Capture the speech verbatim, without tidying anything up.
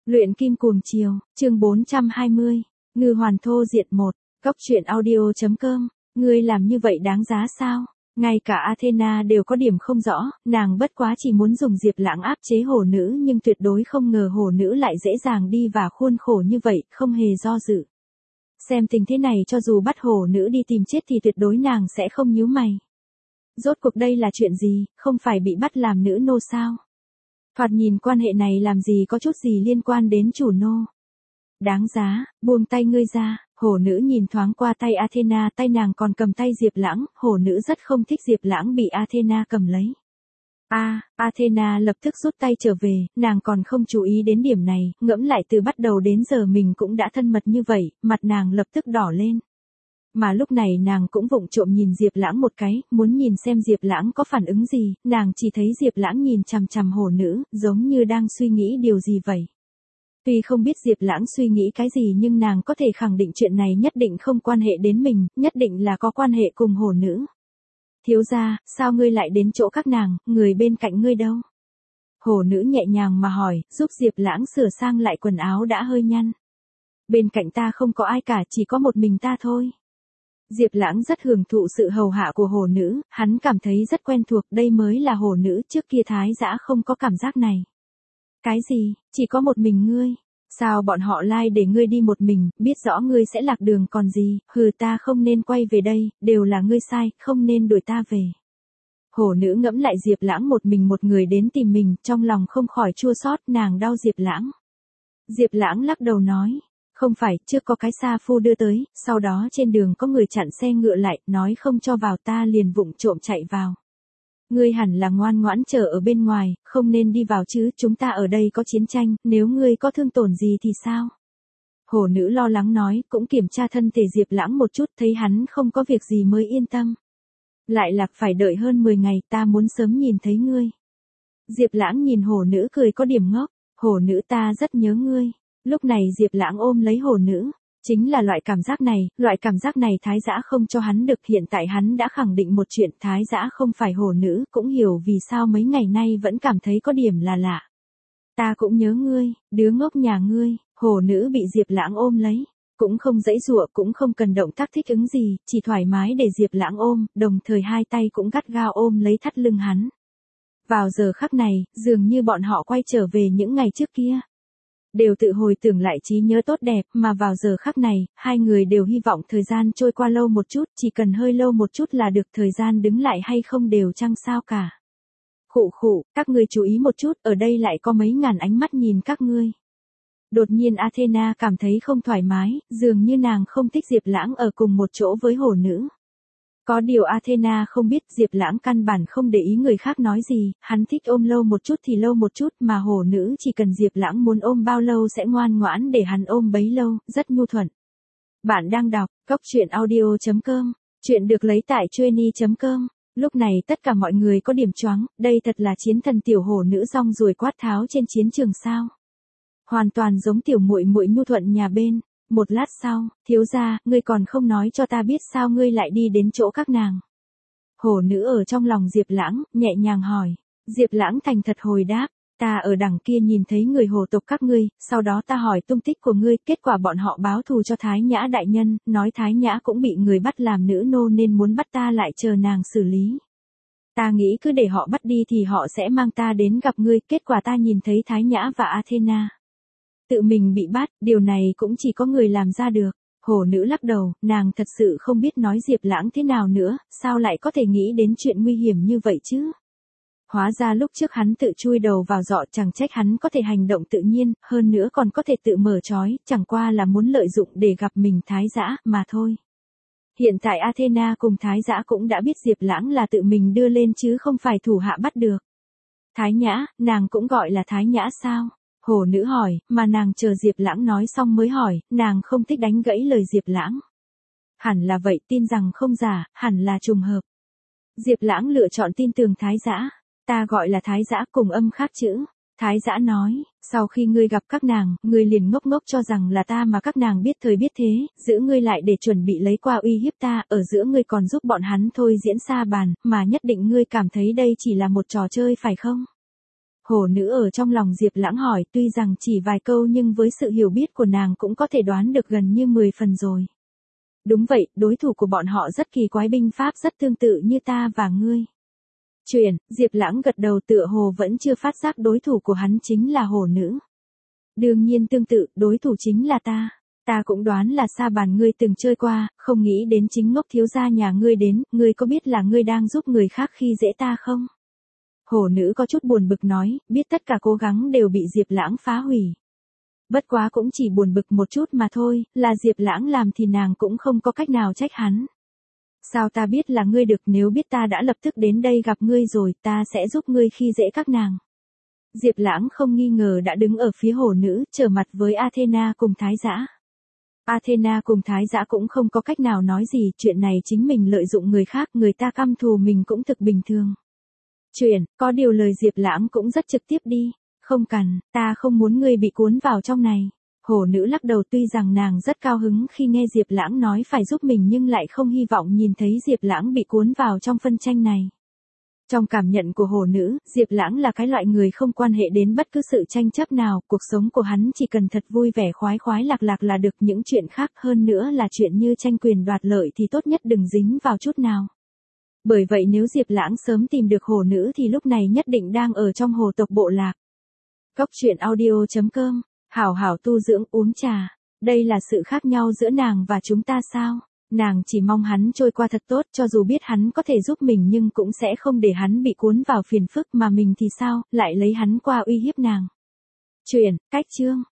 Luyện kim cuồng chiều, chương bốn trăm hai mươi, Ngư Hoàn Thô Diện một, Cốc truyện audio chấm com, ngươi làm như vậy đáng giá sao? Ngay cả Athena đều có điểm không rõ, nàng bất quá chỉ muốn dùng Diệp Lãng áp chế hổ nữ nhưng tuyệt đối không ngờ hổ nữ lại dễ dàng đi vào khuôn khổ như vậy, không hề do dự. Xem tình thế này cho dù bắt hổ nữ đi tìm chết thì tuyệt đối nàng sẽ không nhíu mày. Rốt cuộc đây là chuyện gì, không phải bị bắt làm nữ nô sao? Thoạt nhìn quan hệ này làm gì có chút gì liên quan đến chủ nô. Đáng giá, buông tay ngươi ra, hổ nữ nhìn thoáng qua tay Athena, tay nàng còn cầm tay Diệp Lãng, hổ nữ rất không thích Diệp Lãng bị Athena cầm lấy. A, à, Athena lập tức rút tay trở về, nàng còn không chú ý đến điểm này, ngẫm lại từ bắt đầu đến giờ mình cũng đã thân mật như vậy, mặt nàng lập tức đỏ lên. Mà lúc này nàng cũng vụng trộm nhìn Diệp Lãng một cái, muốn nhìn xem Diệp Lãng có phản ứng gì, nàng chỉ thấy Diệp Lãng nhìn chằm chằm hổ nữ, giống như đang suy nghĩ điều gì vậy. Tuy không biết Diệp Lãng suy nghĩ cái gì nhưng nàng có thể khẳng định chuyện này nhất định không quan hệ đến mình, nhất định là có quan hệ cùng hổ nữ. Thiếu gia, sao ngươi lại đến chỗ các nàng, người bên cạnh ngươi đâu? Hổ nữ nhẹ nhàng mà hỏi, giúp Diệp Lãng sửa sang lại quần áo đã hơi nhăn. Bên cạnh ta không có ai cả, chỉ có một mình ta thôi. Diệp Lãng rất hưởng thụ sự hầu hạ của hổ nữ, hắn cảm thấy rất quen thuộc, đây mới là hổ nữ, trước kia Thái Dã không có cảm giác này. Cái gì, chỉ có một mình ngươi? Sao bọn họ lai like để ngươi đi một mình, biết rõ ngươi sẽ lạc đường còn gì, hừ ta không nên quay về đây, đều là ngươi sai, không nên đuổi ta về. Hổ nữ ngẫm lại Diệp Lãng một mình một người đến tìm mình, trong lòng không khỏi chua xót, nàng đau Diệp Lãng. Diệp Lãng lắc đầu nói. Không phải, trước có cái sa phu đưa tới, sau đó trên đường có người chặn xe ngựa lại, nói không cho vào ta liền vụng trộm chạy vào. Ngươi hẳn là ngoan ngoãn chờ ở bên ngoài, không nên đi vào chứ, chúng ta ở đây có chiến tranh, nếu ngươi có thương tổn gì thì sao? Hổ nữ lo lắng nói, cũng kiểm tra thân thể Diệp Lãng một chút, thấy hắn không có việc gì mới yên tâm. Lại lạc phải đợi hơn mười ngày, ta muốn sớm nhìn thấy ngươi. Diệp Lãng nhìn hổ nữ cười có điểm ngốc, hổ nữ ta rất nhớ ngươi. Lúc này Diệp Lãng ôm lấy hổ nữ, chính là loại cảm giác này, loại cảm giác này Thái Dã không cho hắn được, hiện tại hắn đã khẳng định một chuyện, Thái Dã không phải hổ nữ, cũng hiểu vì sao mấy ngày nay vẫn cảm thấy có điểm là lạ. Ta cũng nhớ ngươi, đứa ngốc nhà ngươi, hổ nữ bị Diệp Lãng ôm lấy, cũng không giãy giụa, cũng không cần động tác thích ứng gì, chỉ thoải mái để Diệp Lãng ôm, đồng thời hai tay cũng gắt gao ôm lấy thắt lưng hắn. Vào giờ khắc này, dường như bọn họ quay trở về những ngày trước kia. Đều tự hồi tưởng lại trí nhớ tốt đẹp, mà vào giờ khắc này, hai người đều hy vọng thời gian trôi qua lâu một chút, chỉ cần hơi lâu một chút là được, thời gian đứng lại hay không đều chẳng sao cả. Khụ khụ, các ngươi chú ý một chút, ở đây lại có mấy ngàn ánh mắt nhìn các ngươi. Đột nhiên Athena cảm thấy không thoải mái, dường như nàng không thích Diệp Lãng ở cùng một chỗ với hổ nữ. Có điều Athena không biết Diệp Lãng căn bản không để ý người khác nói gì, hắn thích ôm lâu một chút thì lâu một chút, mà hổ nữ chỉ cần Diệp Lãng muốn ôm bao lâu sẽ ngoan ngoãn để hắn ôm bấy lâu, rất nhu thuận. Bạn đang đọc Cốc truyện audio chấm com, chuyện được lấy tại trueny chấm com. Lúc này tất cả mọi người có điểm choáng, đây thật là chiến thần tiểu hổ nữ rong ruổi quát tháo trên chiến trường sao? Hoàn toàn giống tiểu muội muội nhu thuận nhà bên. Một lát sau, thiếu gia, ngươi còn không nói cho ta biết sao ngươi lại đi đến chỗ các nàng. Hổ nữ ở trong lòng Diệp Lãng, nhẹ nhàng hỏi. Diệp Lãng thành thật hồi đáp, ta ở đằng kia nhìn thấy người hồ tộc các ngươi, sau đó ta hỏi tung tích của ngươi, kết quả bọn họ báo thù cho Thái Nhã đại nhân, nói Thái Nhã cũng bị người bắt làm nữ nô nên muốn bắt ta lại chờ nàng xử lý. Ta nghĩ cứ để họ bắt đi thì họ sẽ mang ta đến gặp ngươi, kết quả ta nhìn thấy Thái Nhã và Athena. Tự mình bị bắt, điều này cũng chỉ có người làm ra được. Hổ nữ lắc đầu, nàng thật sự không biết nói Diệp Lãng thế nào nữa, sao lại có thể nghĩ đến chuyện nguy hiểm như vậy chứ? Hóa ra lúc trước hắn tự chui đầu vào giọ, chẳng trách hắn có thể hành động tự nhiên, hơn nữa còn có thể tự mở trói, chẳng qua là muốn lợi dụng để gặp mình Thái Dã mà thôi. Hiện tại Athena cùng Thái Dã cũng đã biết Diệp Lãng là tự mình đưa lên chứ không phải thủ hạ bắt được. Thái Nhã, nàng cũng gọi là Thái Nhã sao? Hổ nữ hỏi, mà nàng chờ Diệp Lãng nói xong mới hỏi, nàng không thích đánh gãy lời Diệp Lãng. Hẳn là vậy, tin rằng không giả, hẳn là trùng hợp. Diệp Lãng lựa chọn tin tưởng Thái Dã. Ta gọi là Thái Dã cùng âm khác chữ. Thái Dã nói, sau khi ngươi gặp các nàng, ngươi liền ngốc ngốc cho rằng là ta mà các nàng biết thời biết thế, giữ ngươi lại để chuẩn bị lấy qua uy hiếp ta, ở giữa ngươi còn giúp bọn hắn thôi diễn sa bàn, mà nhất định ngươi cảm thấy đây chỉ là một trò chơi phải không? Hổ nữ ở trong lòng Diệp Lãng hỏi, tuy rằng chỉ vài câu nhưng với sự hiểu biết của nàng cũng có thể đoán được gần như mười phần rồi. Đúng vậy, đối thủ của bọn họ rất kỳ quái, binh pháp rất tương tự như ta và ngươi. Chuyển, Diệp Lãng gật đầu, tựa hồ vẫn chưa phát giác đối thủ của hắn chính là hổ nữ. Đương nhiên tương tự, đối thủ chính là ta. Ta cũng đoán là sa bàn ngươi từng chơi qua, không nghĩ đến chính ngốc thiếu gia nhà ngươi đến, ngươi có biết là ngươi đang giúp người khác khi dễ ta không? Hổ nữ có chút buồn bực nói, biết tất cả cố gắng đều bị Diệp Lãng phá hủy. Bất quá cũng chỉ buồn bực một chút mà thôi, là Diệp Lãng làm thì nàng cũng không có cách nào trách hắn. Sao ta biết là ngươi được, nếu biết ta đã lập tức đến đây gặp ngươi rồi, ta sẽ giúp ngươi khi dễ các nàng. Diệp Lãng không nghi ngờ đã đứng ở phía hổ nữ, trở mặt với Athena cùng Thái Dã. Athena cùng Thái Dã cũng không có cách nào nói gì, chuyện này chính mình lợi dụng người khác, người ta căm thù mình cũng thực bình thường. Chuyện, có điều lời Diệp Lãng cũng rất trực tiếp đi, không cần, ta không muốn ngươi bị cuốn vào trong này. Hổ nữ lắc đầu, tuy rằng nàng rất cao hứng khi nghe Diệp Lãng nói phải giúp mình nhưng lại không hy vọng nhìn thấy Diệp Lãng bị cuốn vào trong phân tranh này. Trong cảm nhận của hổ nữ, Diệp Lãng là cái loại người không quan hệ đến bất cứ sự tranh chấp nào, cuộc sống của hắn chỉ cần thật vui vẻ khoái khoái lạc lạc là được, những chuyện khác hơn nữa là chuyện như tranh quyền đoạt lợi thì tốt nhất đừng dính vào chút nào. Bởi vậy nếu Diệp Lãng sớm tìm được hổ nữ thì lúc này nhất định đang ở trong hồ tộc bộ lạc. Cốc truyện audio chấm com, hảo hảo tu dưỡng uống trà, đây là sự khác nhau giữa nàng và chúng ta sao? Nàng chỉ mong hắn trôi qua thật tốt, cho dù biết hắn có thể giúp mình nhưng cũng sẽ không để hắn bị cuốn vào phiền phức, mà mình thì sao, lại lấy hắn qua uy hiếp nàng. Chuyển, cách chương.